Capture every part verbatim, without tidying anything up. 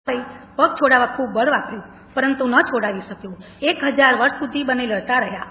પગ છોડાવવા ખૂબ બળ વાપર્યું, પરંતુ ન છોડાવી શક્યું. એક હજાર વર્ષ સુધી બંને લડતા રહ્યા.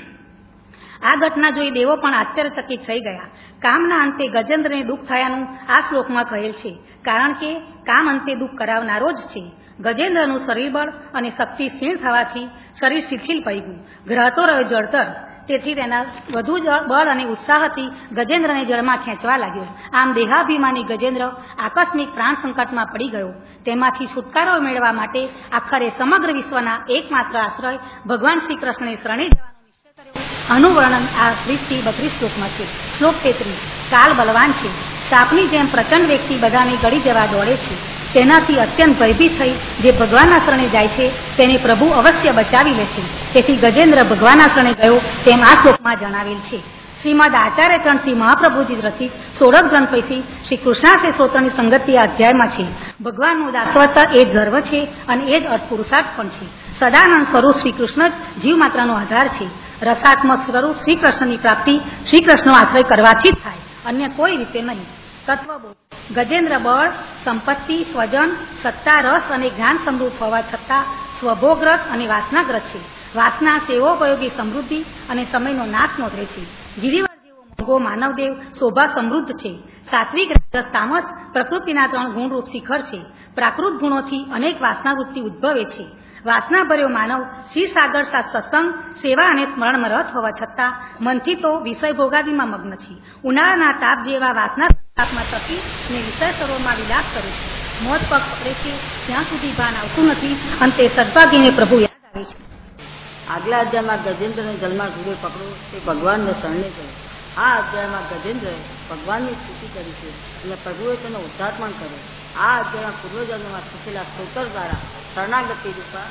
આ ઘટના જોઈ દેવો પણ આશ્ચર્યચકિત થઈ ગયા. કામના અંતે ગજેન્દ્રને દુઃખ થયાનું આ શ્લોકમાં કહેલ છે, કારણ કે કામ અંતે દુઃખ કરાવનારો જ છે. ગજેન્દ્રનું શરીર બળ અને શક્તિ ક્ષીણ થવાથી શરીર શિથિલ પડી ગયું, ગ્રહતો રહ્યો જળતર. તેથી તેના વધુ બળ અને ઉત્સાહથી ગજેન્દ્રને જળમાં ખેંચવા લાગ્યો. આમ દેહાભિમાની ગજેન્દ્ર આકસ્મિક પ્રાણ સંકટમાં પડી ગયો. તેમાંથી છુટકારો મેળવવા માટે આખરે સમગ્ર વિશ્વના એકમાત્ર આશ્રય ભગવાન શ્રી કૃષ્ણને શરણે જવાનો નિશ્ચય કર્યો. આનું વર્ણન આ ત્રીસ થી બત્રીસ શ્લોકમાં છે. શ્લોક તેત્રીસ. કાલ બલવાન છે, સાપની જેમ પ્રચંડ વ્યક્તિ બધાને ગળી જવા દોડે છે. તેનાથી અત્યંત ભયભીત થઈ જે ભગવાનના શરણે જાય છે તેને પ્રભુ અવશ્ય બચાવી લે છે. તેથી ગજેન્દ્ર ભગવાનના શરણે ગયો તેમ આ શ્લોકમાં જણાવેલ છે. શ્રીમદ આચાર્ય ચરણ શ્રી મહાપ્રભુજી રચિત સોળક ગ્રંથ પૈકી શ્રી કૃષ્ણાશે સ્ત્રોત્રની સંગતિ આ અધ્યાયમાં છે. ભગવાનનું દાસવત એ જ ગર્વ છે અને એ જ અર્થ પુરુષાર્થ પણ છે. સદાનંદ સ્વરૂપ શ્રી કૃષ્ણ જ જીવ માત્રનો આધાર છે. રસાત્મક સ્વરૂપ શ્રી કૃષ્ણની પ્રાપ્તિ શ્રી કૃષ્ણનો આશ્રય કરવાથી જ થાય, અન્ય કોઈ રીતે નહીં. તત્વબોધ. ગજેન્દ્ર બળ, સંપત્તિ, સ્વજન, સત્તા, રસ અને જ્ઞાન સમૃદ્ધ હોવા છતાં સ્વભોગરત અને વાસનાગ્રસ્ત છે. વાસના સેવોપયોગી સમૃદ્ધિ અને સમયનો નાશ નોંધે છે. ગિરિવર જેવો મોંઘો માનવદેવ શોભા સમૃદ્ધ છે. સાત્વિક, રાજસ, તામસ પ્રકૃતિના ત્રણ ગુણરૂપ શિખર છે. પ્રાકૃત ગુણોથી અનેક વાસનાવૃત્તિ ઉદ્ભવે છે. વાસના ભર્યો માનવ ક્ષીરસાગર સત્સંગ, સેવા અને સ્મરણમાં રત હોવા છતાં મનથી તો વિષય ભોગાદીમાં મગ્ન છે. ઉનાળાના તાપ જેવા વાસના તાપમાં તપી અને વિષય સરોવરમાં વિલાસ કરે છે. મોત પગ પકડે છે ત્યાં સુધી ભાન આવતું નથી. અંતે સદભાગીને પ્રભુ યાદ આવે છે. આગલા અધ્યાયમાં ગજેન્દ્રને જલમાં ઘૂડે પકડો તે ભગવાનને શરણે ગયો. આ અધ્યાયમાં ગજેન્દ્રએ ભગવાનની સ્તુતિ કરી છે અને પ્રભુએ તેનો ઉદ્ધાર પણ કર્યો. આ અધ્યાયમાં પૂર્વજન્મમાં શીખેલા સ્તોત્ર દ્વારા શરણાગતિ રૂપા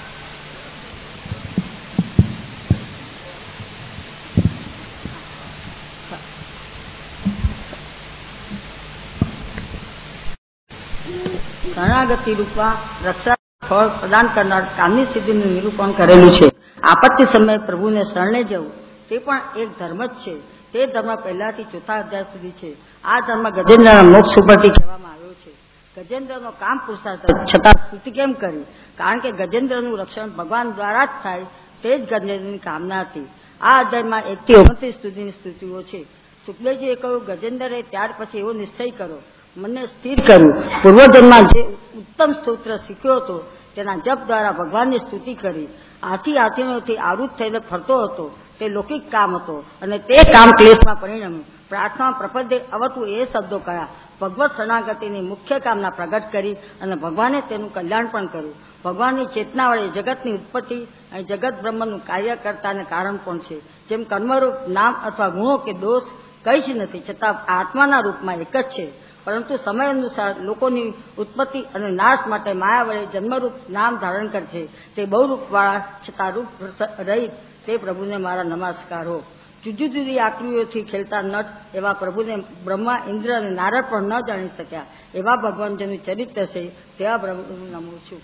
શરણાગતિ રૂપા રક્ષા ફળ પ્રદાન કરનાર કામની સિદ્ધિનું નિરૂપણ કરેલું છે. આપત્તિ સમયે પ્રભુને શરણે જવું તે પણ એક ધર્મ જ છે. તે ધર્મ પહેલાથી ચોથા અધ્યાય સુધી છે. આ ધર્મ ગજેન્દ્રના મોક્ષ ઉપરથી કહેવામાં આવ્યો છે. ગજેન્દ્રનો કામ પુરુષાર્થ છતાં સ્તુતિ કેમ કરી? કારણ કે ગજેન્દ્રનું રક્ષણ ભગવાન દ્વારા જ થાય તે જ ગજેન્દ્રની કામના હતી. આ અધ્યાયમાં એક થી ઓગણત્રીસ સુધીની સ્તુતિઓ છે. શુક્લજીએ કહ્યું, ગજેન્દ્રએ ત્યાર પછી એવો નિશ્ચય કર્યો, મને સ્થિર કર્યું. પૂર્વજન્મમાં જે ઉત્તમ સ્તોત્ર શીખ્યો હતો તેના જપ દ્વારા ભગવાનની સ્તુતિ કરી. હાથી હાથીનોથી આવૃત થઈને ફરતો હતો તે લૌકિક કામ હતો અને તે કામ ક્લેશમાં પરિણમ્યું. પ્રાર્થના પ્રપદે અવતું એ શબ્દો કયા. ભગવત શરણાગતિની મુખ્ય કામના પ્રગટ કરી અને ભગવાને તેનું કલ્યાણ પણ કર્યું. ભગવાનની ચેતના વડે જગતની ઉત્પત્તિ અને જગત બ્રહ્મનું કાર્ય કરતાને કારણ પણ છે. જેમ કર્મરૂપ નામ અથવા ગુણો કે દોષ કંઈ જ નથી, છતાં આત્માના રૂપમાં એક જ છે. પરંતુ સમય અનુસાર લોકોની ઉત્પત્તિ અને નાશ માટે માયા વડે જન્મરૂપ નામ ધારણ કરશે. તે બહુરૂપવાળા છતાં રૂપ રહિત તે પ્રભુને મારા નમસ્કારો. જુદી જુદી આકૃતિઓથી ખેલતા નટ એવા પ્રભુને બ્રહ્મા, ઇન્દ્ર અને નારદ પણ ન જાણી શક્યા. એવા ભગવાન જેનું ચરિત્ર છે તેવા પ્રભુને નમું છું.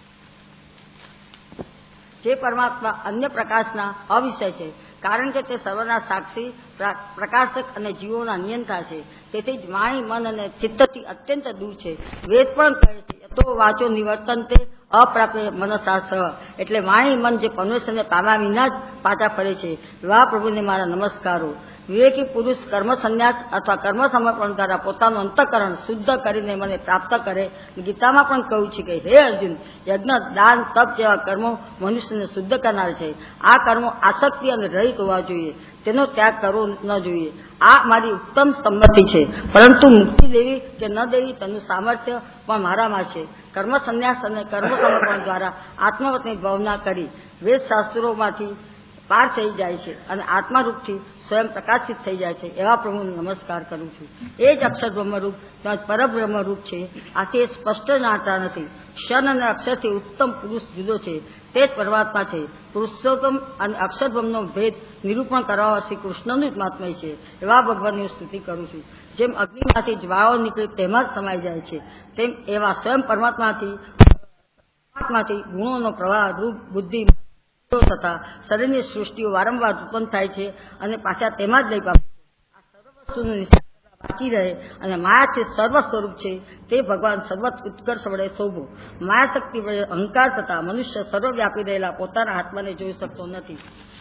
જે પરમાત્મા અન્ય પ્રકાશના અવિષય છે, કારણ કે તે સર્વના સાક્ષી, પ્રકાશક અને જીવોના નિયંતા છે. તેથી જ વાણી, મન અને ચિત્તથી અત્યંત દૂર છે. વેદ પણ કહે છે, તો વાચો નિવર્તન તે અપ્રાપ્ત મનસા સહ. એટલે વાણી મન જે પરમેશ્વરને પામ્યા વિના જ પાછા ફરે છે. એવા પ્રભુને મારા નમસ્કારો. વિવેકી પુરુષ કર્મ સંન્યાસ અથવા કર્મ સમર્પણ દ્વારા પોતાનું અંતઃકરણ શુદ્ધ કરીને મને પ્રાપ્ત કરે. ગીતામાં પણ કહ્યું છે કે હે અર્જુન, યજ્ઞ, દાન, તપ જેવા કર્મો મનુષ્યને શુદ્ધ કરનાર છે. આ કર્મો આસક્તિ અને રહિત હોવા જોઈએ, તેનો ત્યાગ કરવો ન જોઈએ. આ મારી ઉત્તમ સંમતિ છે. પરંતુ મુક્તિ દેવી કે ન દેવી તેનું સામર્થ્ય પણ મારામાં છે. કર્મ સંન્યાસ અને કર્મ સમર્પણ દ્વારા આત્મવતની ભાવના કરી વેદ શાસ્ત્રોમાંથી પાર થઈ જાય છે અને આત્મારૂપથી સ્વયં પ્રકાશિત થઈ જાય છે. એવા પ્રભુને નમસ્કાર કરું છું. એ જ અક્ષર બ્રહ્મરૂપ પરબ્રહ્મરૂપ છે. આથી એ સ્પષ્ટ જાણતા નથી. ક્ષણ અને અક્ષરથી ઉત્તમ પુરુષ જુદો છે, તે જ પરમાત્મા છે. પુરુષોત્તમ અને અક્ષર બ્રહ્મનો ભેદ નિરૂપણ કરવા શ્રી કૃષ્ણનું જ મહાત્મય છે. એવા ભગવાનની સ્તુતિ કરું છું. જેમ અગ્નિમાંથી જ્વાળો નીકળે તેમાં જ સમાઈ જાય છે, તેમ એવા સ્વયં પરમાત્માથી પરમાત્માથી ગુણોનો પ્રવાહ રૂપ, બુદ્ધિ તથા શરીરની સૃષ્ટિઓ વારંવાર ઉત્પન્ન થાય છે અને પાછા તેમાં જ લઈ પામે છે. આ સર્વ વસ્તુનું નિશ્ચય બાકી રહે અને માયાથી સર્વ સ્વરૂપ છે તે ભગવાન સર્વ ઉત્કર્ષ વડે શોભો. માયા શક્તિ વડે અહંકાર થતા મનુષ્ય સર્વવ્યાપી રહેલા પોતાના આત્માને જોઈ શકતો નથી.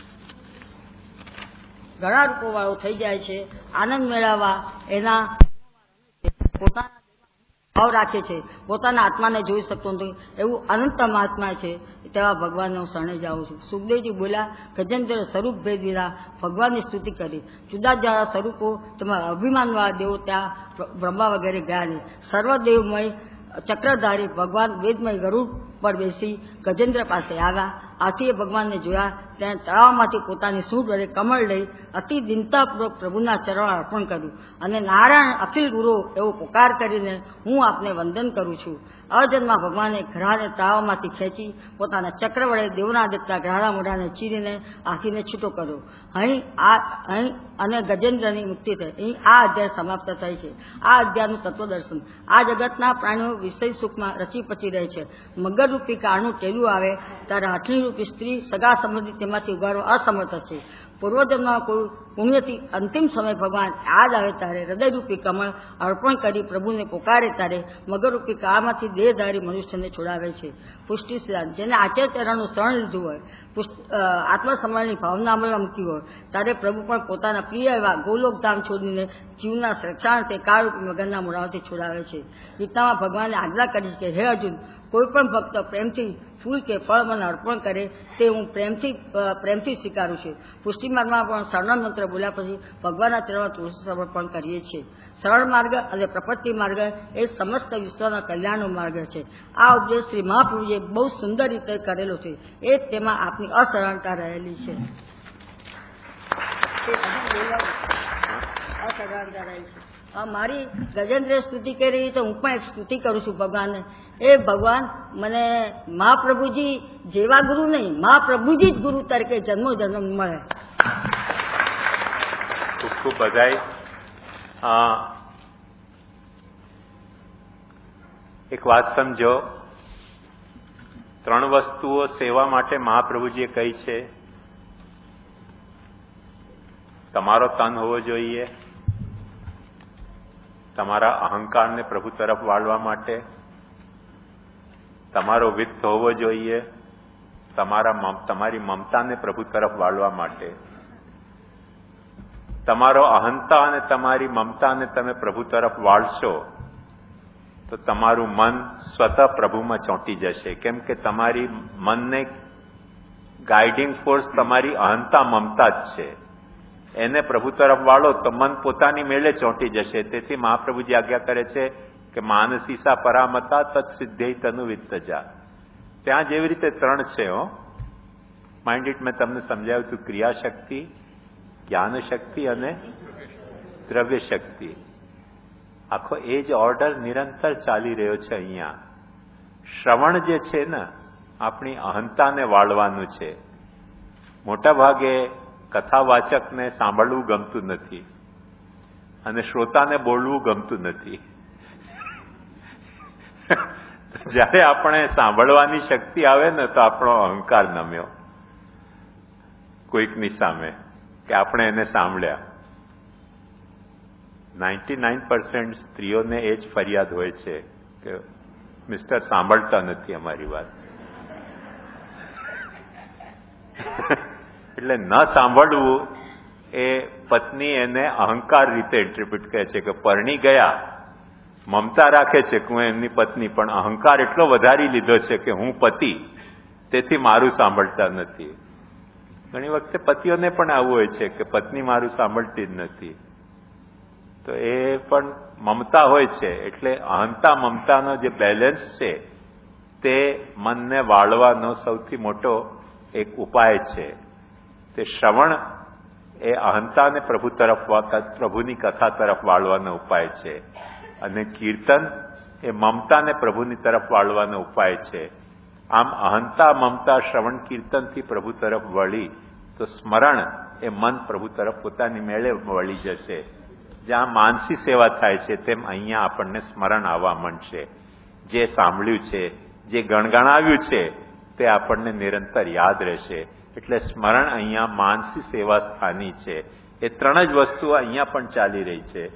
ઘણા રૂપો વાળો થઈ જાય છે. આનંદ મેળવવા એના પોતાના ભાવ રાખે છે, પોતાના આત્માને જોઈ શકતો નથી. એવું અનંતમ આત્મા છે તેવા ભગવાનને હું શરણે જાઉં છું. સુખદેવજી બોલ્યા, ગજેન્દ્ર સ્વરૂપ ભેદ વિના ભગવાનની સ્તુતિ કરી. જુદા જુદા સ્વરૂપો તેમાં અભિમાનવાળા દેવો ત્યાં બ્રહ્મા વગેરે ગયા નહીં. સર્વદેવમય ચક્રધારી ભગવાન વેદમય ગરુડ પર બેસી ગજેન્દ્ર પાસે આવ્યા. આથી એ ભગવાનને જોયા. તેણે તળાવમાંથી પોતાની સૂંઢ વડે કમળ લઈ અતિ દિનતાપૂર્વક પ્રભુના ચરણ અર્પણ કર્યું અને નારાયણ અખિલ ગુરુ એવો પોકાર કરીને હું આપને વંદન કરું છું. અજન્મા ભગવાને ઘરાને તળાવમાંથી ખેંચી પોતાના ચક્ર વડે દેવના દેવતા ગ્રહાના મોઢાને ચીરીને આખીને છૂટો કર્યો. અહીં આ અહીં અને ગજેન્દ્રની મુક્તિ થઈ. અહીં આ અધ્યાય સમાપ્ત થાય છે. આ અધ્યાયનું તત્વદર્શન. આ જગતના પ્રાણીઓ વિષય સુખમાં રચી પચી રહે છે. મગરરૂપી કાળનું ટેલું આવે ત્યારે હઠણી રૂપી સ્ત્રી સગા સંબંધી તેમાંથી ઉગાડવા અસમર્થ છે. પૂર્વજન્મમાં કોઈ પુણ્યથી અંતિમ સમય ભગવાન યાદ આવે ત્યારે હૃદયરૂપી કમળ અર્પણ કરી પ્રભુને પોકારે ત્યારે મગરરૂપી કાળમાંથી દેહધારી મનુષ્યને છોડાવે છે. પુષ્ટિ સિદ્ધાંત. જેને આચાર્યચરણનું શરણ લીધું હોય, આત્મસમરણની ભાવના અમલમાં મૂકી હોય ત્યારે પ્રભુ પણ પોતાના પ્રિય એવા ગોલોકધામ છોડીને જીવના રક્ષાર્થે કાળરૂપી મગરના મોઢામાંથી છોડાવે છે. ગીતામાં ભગવાને આજ્ઞા કરી છે કે હે અર્જુન, કોઈ પણ ભક્ત પ્રેમથી ફૂલ કે ફળ મને અર્પણ કરે તે હું પ્રેમથી પ્રેમથી સ્વીકારું છું. પુષ્ટિમાર્ગમાં પણ શરણ મંત્ર બોલ્યા પછી ભગવાનના ચરણમાં તુલસી સમર્પણ કરીએ છીએ. સરળ માર્ગ અને પ્રપત્તિ માર્ગ એ સમસ્ત વિશ્વના કલ્યાણનો માર્ગ છે. આ ઉપદેશ શ્રી મહાપ્રભુએ બહુ સુંદર રીતે કરેલો છે. એ જ તેમાં આપની અસરળતા રહેલી છે. અસરળતા રહેલી છે. મારી ગજેન્દ્ર સ્તુતિ કરી રહી તો હું પણ એક સ્તુતિ કરું છું ભગવાનને. એ ભગવાન મને મહાપ્રભુજી જેવા ગુરુ નહીં, મહાપ્રભુજી જ ગુરુ તરીકે જન્મો જન્મ મળે. ખૂબ ખૂબ બધાઈ. એક વાત સમજો, ત્રણ વસ્તુઓ સેવા માટે મહાપ્રભુજીએ કહી છે. તમારો તન હોવો જોઈએ, તમારા અહંકારને પ્રભુ તરફ વાળવા માટે, તમારો વિત્ત હોવો જોઈએ, તમારા તમારી મમતાને પ્રભુ તરફ વાળવા માટે. તમારો અહંતા અને તમારી મમતાને તમે પ્રભુ તરફ વાળશો તો તમારું મન સ્વતઃ પ્રભુમાં ચોંટી જશે. કેમ કે તમારી મનને ગાઈડિંગ ફોર્સ તમારી અહંતા મમતા જ છે. એને પ્રભુ તરફ વાળો તો મન પોતાની મેળે ચોંટી જશે. તેથી મહાપ્રભુજી આજ્ઞા કરે છે કે માનસીસા પરામતા તત્સિદ્ધેય તનુ વિત્તજા. ત્યાં જેવી રીતે ત્રણ છે હો માઇન્ડ ઇટ, મેં તમને સમજાવ્યું હતું, ક્રિયાશક્તિ, જ્ઞાન શક્તિ અને દ્રવ્ય શક્તિ. આખો એ જ ઓર્ડર નિરંતર ચાલી રહ્યો છે. અહીંયા શ્રવણ જે છે ને આપણી અહંતાને વાળવાનું છે. મોટા ભાગે કથાવાચકને સાંભળવું ગમતું નથી અને શ્રોતાને બોલવું ગમતું નથી. જ્યારે આપણે સાંભળવાની શક્તિ આવે ને તો આપણો અહંકાર નમ્યો કોઈકની સામે કે આપણે એને સાંભળ્યા. નાઇન્ટી નાઇન પર્સન્ટ સ્ત્રીઓને એ જ ફરિયાદ હોય છે કે મિસ્ટર સાંભળતા નથી અમારી વાત. એટલે ન સાંભળવું એ પત્ની એને અહંકાર રીતે ઇન્ટરપ્રિટ કરે છે કે પરણી ગયા, મમતા રાખે છે કે હું એમની પત્ની, પણ અહંકાર એટલો વધારી લીધો છે કે હું પતિ, તેથી મારું સાંભળતા નથી. ઘણી વખતે પતિઓને પણ આવું હોય છે કે પત્ની મારું સાંભળતી જ નથી. તો એ પણ મમતા હોય છે. એટલે અહંતા મમતાનો જે બેલેન્સ છે તે મનને વાળવાનો સૌથી મોટો એક ઉપાય છે. તે શ્રવણ એ અહંતાને પ્રભુ તરફ પ્રભુની કથા તરફ વાળવાનો ઉપાય છે અને કીર્તન એ મમતાને પ્રભુની તરફ વાળવાનો ઉપાય છે. આમ અહંતા મમતા શ્રવણ કીર્તનથી પ્રભુ તરફ વળી તો સ્મરણ એ મન પ્રભુ તરફ પોતાની મેળે વળી જશે. જ્યાં માનસી સેવા થાય છે તેમ અહીંયા આપણને સ્મરણ આવવા માંડશે. જે સાંભળ્યું છે, જે ગણગણાવ્યું છે તે આપણને નિરંતર યાદ રહેશે. એટલે સ્મરણ અહીંયા માનસી સેવા સ્થાની છે. એ ત્રણ જ વસ્તુઓ અહીંયા પણ ચાલી રહી છે.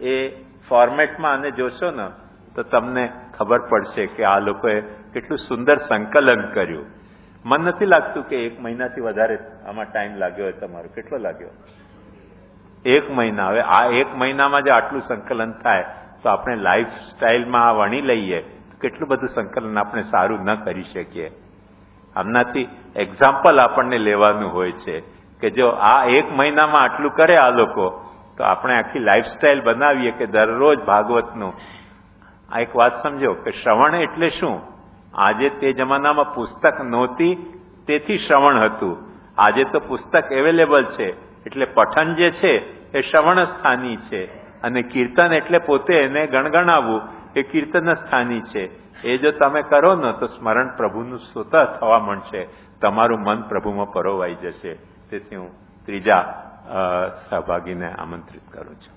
એ ફોર્મેટમાં આને જોશો ને તો તમને ખબર પડશે કે આ લોકોએ કેટલું સુંદર સંકલન કર્યું. મન નથી લાગતું કે એક મહિનાથી વધારે આમાં ટાઈમ લાગ્યો હોય તમારો? કેટલો લાગ્યો? એક મહિના. હવે આ એક મહિનામાં જે આટલું સંકલન થાય તો આપણે લાઈફ સ્ટાઇલમાં આ વણી લઈએ તો કેટલું બધું સંકલન આપણે સારું ન કરી શકીએ. આમનાથી એક્ઝામ્પલ આપણને લેવાનું હોય છે કે જો આ એક મહિનામાં આટલું કરે આ લોકો તો આપણે આખી લાઈફ સ્ટાઇલ બનાવીએ કે દરરોજ ભાગવતનું. આ એક વાત સમજો કે શ્રવણ એટલે શું? આજે તે જમાનામાં પુસ્તક નહોતી તેથી શ્રવણ હતું. આજે તો પુસ્તક અવેલેબલ છે એટલે પઠન જે છે એ શ્રવણ સ્થાની છે અને કીર્તન એટલે પોતે એને ગણગણાવવું એ કીર્તન સ્થાની છે. એ જો તમે કરો ને તો સ્મરણ પ્રભુનું સ્વતઃ થવા મળશે, તમારું મન પ્રભુમાં પરોવાઈ જશે. તેથી હું ત્રીજા સહભાગીને આમંત્રિત કરું છું.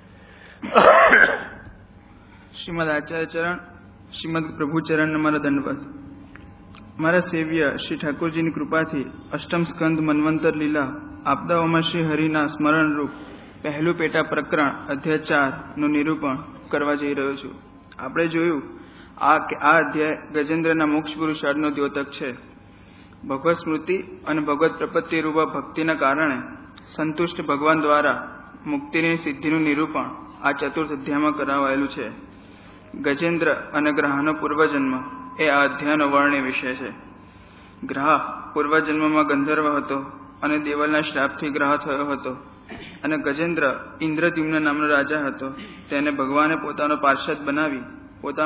શ્રીમદ આચાર્ય ચરણ, શ્રીમદ પ્રભુ ચરણ મારા દંડવત. મારા સેવ્ય શ્રી ઠાકોરજીની કૃપાથી અષ્ટમ સ્કંદ મન્વંતર લીલા આપદાઓમાં શ્રી હરિના સ્મરણરૂપ પહેલું પેટા પ્રકરણ અધ્યાય ચાર નું નિરૂપણ કરવા જઈ રહ્યો છું. આપણે જોયું આ આ અધ્યાય ગજેન્દ્રના મોક્ષ પુરુષાર્થનો દ્યોતક છે. ભગવત સ્મૃતિ અને ભગવત પ્રપત્તિ રૂપા ભક્તિના કારણે સંતુષ્ટ ભગવાન દ્વારા મુક્તિની સિદ્ધિનું નિરૂપણ આ ચતુર્થ અધ્યાયમાં કરાવાયેલું છે. ગજેન્દ્ર અને ગ્રહનો પૂર્વજન્મ એ આ અધ્યાયનો વર્ણ્ય વિષય છે. ગ્રહ પૂર્વજન્મમાં ગંધર્વ હતો અને દેવલના શ્રાપથી ગ્રહ થયો હતો અને ગજેન્દ્ર ઇન્દ્રદ્યુમ્ન નામનો રાજા હતો. તેને ભગવાને પોતાનો પાર્ષદ બનાવી